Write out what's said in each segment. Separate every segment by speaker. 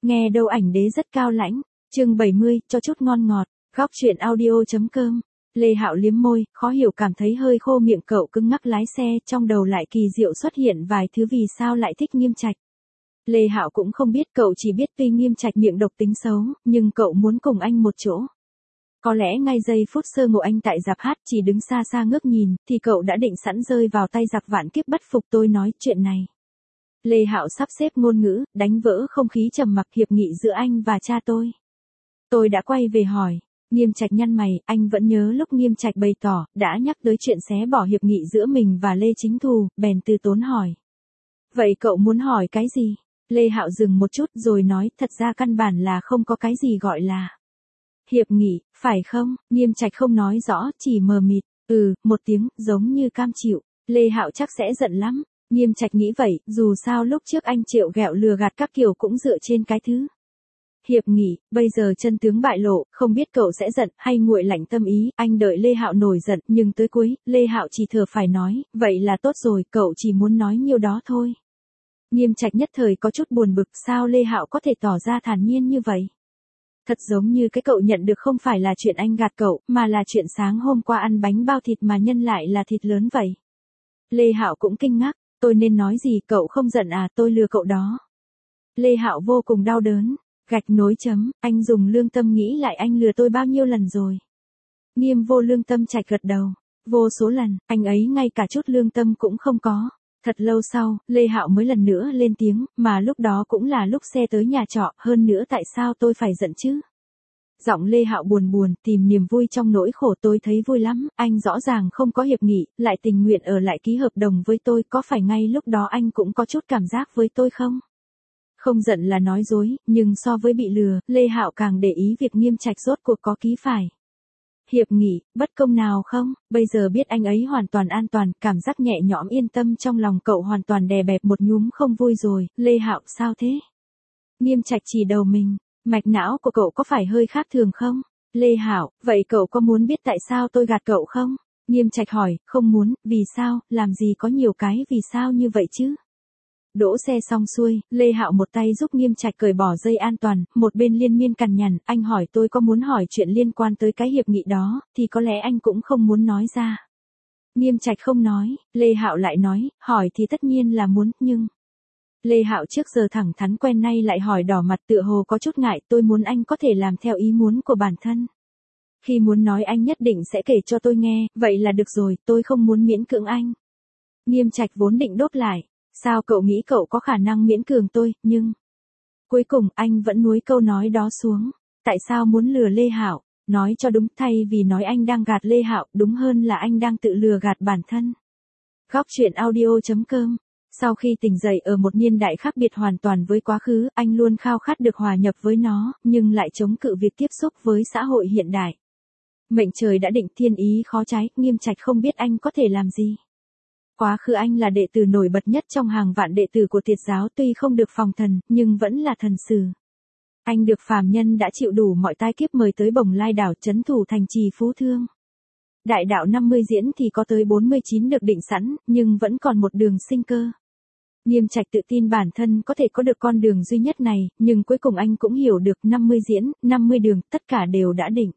Speaker 1: Nghe đâu ảnh đế rất cao lãnh. Chương 70, cho chút ngon ngọt. Góc truyện audio.com. Lê Hạo liếm môi, khó hiểu cảm thấy hơi khô miệng. Cậu cứng ngắc lái xe, trong đầu lại kỳ diệu xuất hiện vài thứ vì sao lại thích Nghiêm Trạch. Lê Hạo cũng không biết, cậu chỉ biết tuy Nghiêm Trạch miệng độc tính xấu, nhưng cậu muốn cùng anh một chỗ. Có lẽ ngay giây phút sơ ngộ anh tại rạp hát chỉ đứng xa xa ngước nhìn, thì cậu đã định sẵn rơi vào tay giặc vạn kiếp bất phục. Tôi nói chuyện này. Lê Hạo sắp xếp ngôn ngữ, đánh vỡ không khí trầm mặc hiệp nghị giữa anh và cha tôi. Tôi đã quay về hỏi. Nghiêm Trạch nhăn mày, anh vẫn nhớ lúc Nghiêm Trạch bày tỏ, đã nhắc tới chuyện xé bỏ hiệp nghị giữa mình và Lê Chính Thù, bèn từ tốn hỏi. Vậy cậu muốn hỏi cái gì? Lê Hạo dừng một chút rồi nói, thật ra căn bản là không có cái gì gọi là hiệp nghị, phải không? Nghiêm Trạch không nói rõ, chỉ mờ mịt. Một tiếng, giống như cam chịu. Lê Hạo chắc sẽ giận lắm. Nghiêm Trạch nghĩ vậy, dù sao lúc trước anh trêu ghẹo lừa gạt các kiểu cũng dựa trên cái thứ hiệp nghị, bây giờ chân tướng bại lộ, không biết cậu sẽ giận hay nguội lạnh tâm ý. Anh đợi Lê Hạo nổi giận, nhưng tới cuối, Lê Hạo chỉ thở phải nói, vậy là tốt rồi, cậu chỉ muốn nói nhiêu đó thôi. Nghiêm Trạch nhất thời có chút buồn bực, sao Lê Hạo có thể tỏ ra thản nhiên như vậy? Thật giống như cái cậu nhận được không phải là chuyện anh gạt cậu, mà là chuyện sáng hôm qua ăn bánh bao thịt mà nhân lại là thịt lớn vậy. Lê Hạo cũng kinh ngạc, tôi nên nói gì, cậu không giận à, tôi lừa cậu đó. Lê Hạo vô cùng đau đớn, gạch nối chấm, anh dùng lương tâm nghĩ lại anh lừa tôi bao nhiêu lần rồi. Nghiêm vô lương tâm Trạch gật đầu, vô số lần, anh ấy ngay cả chút lương tâm cũng không có. Thật lâu sau, Lê Hạo mới lần nữa lên tiếng, mà lúc đó cũng là lúc xe tới nhà trọ, hơn nữa tại sao tôi phải giận chứ? Giọng Lê Hạo buồn buồn, tìm niềm vui trong nỗi khổ. Tôi thấy vui lắm, anh rõ ràng không có hiệp nghị, lại tình nguyện ở lại ký hợp đồng với tôi, có phải ngay lúc đó anh cũng có chút cảm giác với tôi không? Không giận là nói dối, nhưng so với bị lừa, Lê Hạo càng để ý việc Nghiêm Trạch rốt cuộc có ký phải hiệp nghị bất công nào không. Bây giờ biết anh ấy hoàn toàn an toàn, cảm giác nhẹ nhõm yên tâm trong lòng cậu hoàn toàn đè bẹp một nhúm không vui rồi. Lê Hạo, sao thế? Nghiêm Trạch chỉ đầu mình, mạch não của cậu có phải hơi khác thường không? Lê Hạo, vậy cậu có muốn biết tại sao tôi gạt cậu không? Nghiêm Trạch hỏi, không muốn. Vì sao? Làm gì có nhiều cái vì sao như vậy chứ? Đỗ xe xong xuôi, Lê Hạo một tay giúp Nghiêm Trạch cởi bỏ dây an toàn, một bên liên miên cằn nhằn, anh hỏi tôi có muốn hỏi chuyện liên quan tới cái hiệp nghị đó, thì có lẽ anh cũng không muốn nói ra. Nghiêm Trạch không nói, Lê Hạo lại nói, hỏi thì tất nhiên là muốn, nhưng... Lê Hạo trước giờ thẳng thắn quen nay lại hỏi đỏ mặt tựa hồ có chút ngại, tôi muốn anh có thể làm theo ý muốn của bản thân. Khi muốn nói anh nhất định sẽ kể cho tôi nghe, vậy là được rồi, tôi không muốn miễn cưỡng anh. Nghiêm Trạch vốn định đốt lại. Sao cậu nghĩ cậu có khả năng miễn cưỡng tôi, nhưng... Cuối cùng anh vẫn nuối câu nói đó xuống. Tại sao muốn lừa Lê Hạo? Nói cho đúng, thay vì nói anh đang gạt Lê Hạo, đúng hơn là anh đang tự lừa gạt bản thân. Góc truyện audio.com. Sau khi tỉnh dậy ở một niên đại khác biệt hoàn toàn với quá khứ, anh luôn khao khát được hòa nhập với nó, nhưng lại chống cự việc tiếp xúc với xã hội hiện đại. Mệnh trời đã định, thiên ý khó trái, Nghiêm Trạch không biết anh có thể làm gì. Quá khứ anh là đệ tử nổi bật nhất trong hàng vạn đệ tử của Tiệt giáo, tuy không được phòng thần, nhưng vẫn là thần sử. Anh được phàm nhân đã chịu đủ mọi tai kiếp mời tới Bồng Lai đảo trấn thủ thành trì Phú Thương. Đại đạo 50 diễn thì có tới 49 được định sẵn, nhưng vẫn còn một đường sinh cơ. Nghiêm Trạch tự tin bản thân có thể có được con đường duy nhất này, nhưng cuối cùng anh cũng hiểu được 50 diễn, 50 đường, tất cả đều đã định.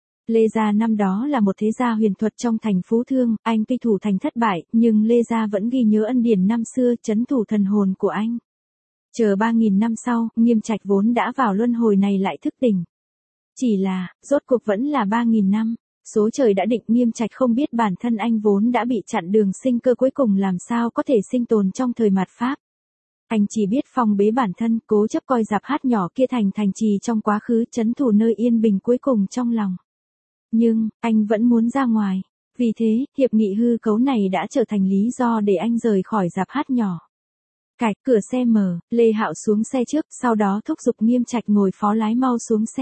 Speaker 1: Lê Gia năm đó là một thế gia huyền thuật trong thành Phú Thương, anh tuy thủ thành thất bại, nhưng Lê Gia vẫn ghi nhớ ân điển năm xưa, trấn thủ thần hồn của anh. Chờ 3.000 năm sau, Nghiêm Trạch vốn đã vào luân hồi này lại thức tỉnh. Chỉ là, rốt cuộc vẫn là 3.000 năm, số trời đã định. Nghiêm Trạch không biết bản thân anh vốn đã bị chặn đường sinh cơ, cuối cùng làm sao có thể sinh tồn trong thời mạt Pháp. Anh chỉ biết phong bế bản thân, cố chấp coi rạp hát nhỏ kia thành thành trì trong quá khứ, trấn thủ nơi yên bình cuối cùng trong lòng. Nhưng, anh vẫn muốn ra ngoài. Vì thế, hiệp nghị hư cấu này đã trở thành lý do để anh rời khỏi rạp hát nhỏ. Cạch, cửa xe mở, Lê Hạo xuống xe trước, sau đó thúc giục Nghiêm Trạch ngồi phó lái mau xuống xe.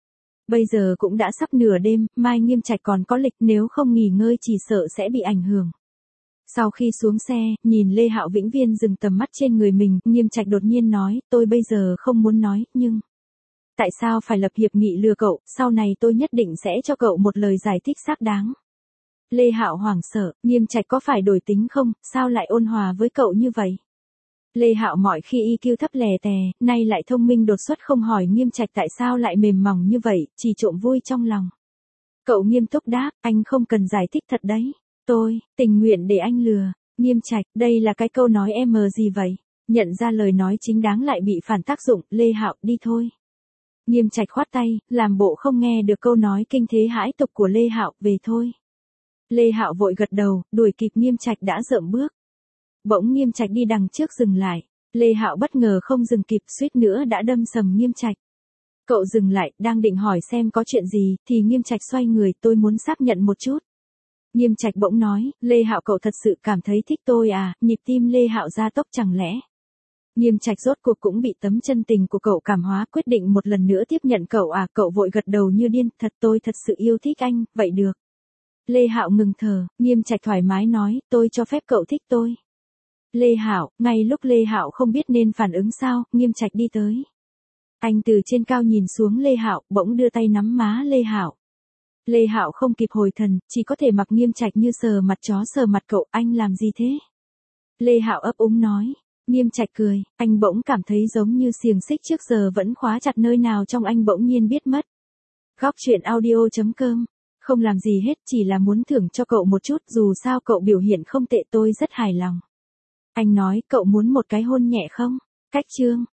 Speaker 1: Bây giờ cũng đã sắp nửa đêm, mai Nghiêm Trạch còn có lịch, nếu không nghỉ ngơi chỉ sợ sẽ bị ảnh hưởng. Sau khi xuống xe, nhìn Lê Hạo vĩnh viễn dừng tầm mắt trên người mình, Nghiêm Trạch đột nhiên nói, tôi bây giờ không muốn nói, nhưng... Tại sao phải lập hiệp nghị lừa cậu, sau này tôi nhất định sẽ cho cậu một lời giải thích xác đáng. Lê Hạo hoảng sợ, Nghiêm Trạch có phải đổi tính không, sao lại ôn hòa với cậu như vậy? Lê Hạo mọi khi EQ thấp lè tè, nay lại thông minh đột xuất không hỏi Nghiêm Trạch tại sao lại mềm mỏng như vậy, chỉ trộm vui trong lòng. Cậu nghiêm túc đáp, anh không cần giải thích thật đấy. Tôi, tình nguyện để anh lừa. Nghiêm Trạch, đây là cái câu nói em gì vậy? Nhận ra lời nói chính đáng lại bị phản tác dụng, Lê Hạo, đi thôi. Nghiêm Trạch khoát tay, làm bộ không nghe được câu nói kinh thế hãi tục của Lê Hạo, về thôi. Lê Hạo vội gật đầu, đuổi kịp Nghiêm Trạch đã rợm bước. Bỗng Nghiêm Trạch đi đằng trước dừng lại. Lê Hạo bất ngờ không dừng kịp, suýt nữa đã đâm sầm Nghiêm Trạch. Cậu dừng lại, đang định hỏi xem có chuyện gì, thì Nghiêm Trạch xoay người, tôi muốn xác nhận một chút. Nghiêm Trạch bỗng nói, Lê Hạo cậu thật sự cảm thấy thích tôi à, nhịp tim Lê Hạo gia tốc chẳng lẽ. Nghiêm Trạch rốt cuộc cũng bị tấm chân tình của cậu cảm hóa, quyết định một lần nữa tiếp nhận cậu à, cậu vội gật đầu như điên, tôi thật sự yêu thích anh, vậy được. Lê Hạo ngừng thở, Nghiêm Trạch thoải mái nói, tôi cho phép cậu thích tôi. Lê Hạo, ngay lúc Lê Hạo không biết nên phản ứng sao, Nghiêm Trạch đi tới. Anh từ trên cao nhìn xuống Lê Hạo, bỗng đưa tay nắm má Lê Hạo. Lê Hạo không kịp hồi thần, chỉ có thể mặc Nghiêm Trạch như sờ mặt chó sờ mặt cậu, anh làm gì thế? Lê Hạo ấp úng nói. Nghiêm Trạch cười, anh bỗng cảm thấy giống như xiềng xích trước giờ vẫn khóa chặt nơi nào trong anh bỗng nhiên biết mất. Góc truyện audio.com. Không làm gì hết, chỉ là muốn thưởng cho cậu một chút, dù sao cậu biểu hiện không tệ, tôi rất hài lòng. Anh nói, cậu muốn một cái hôn nhẹ không? Cách chương.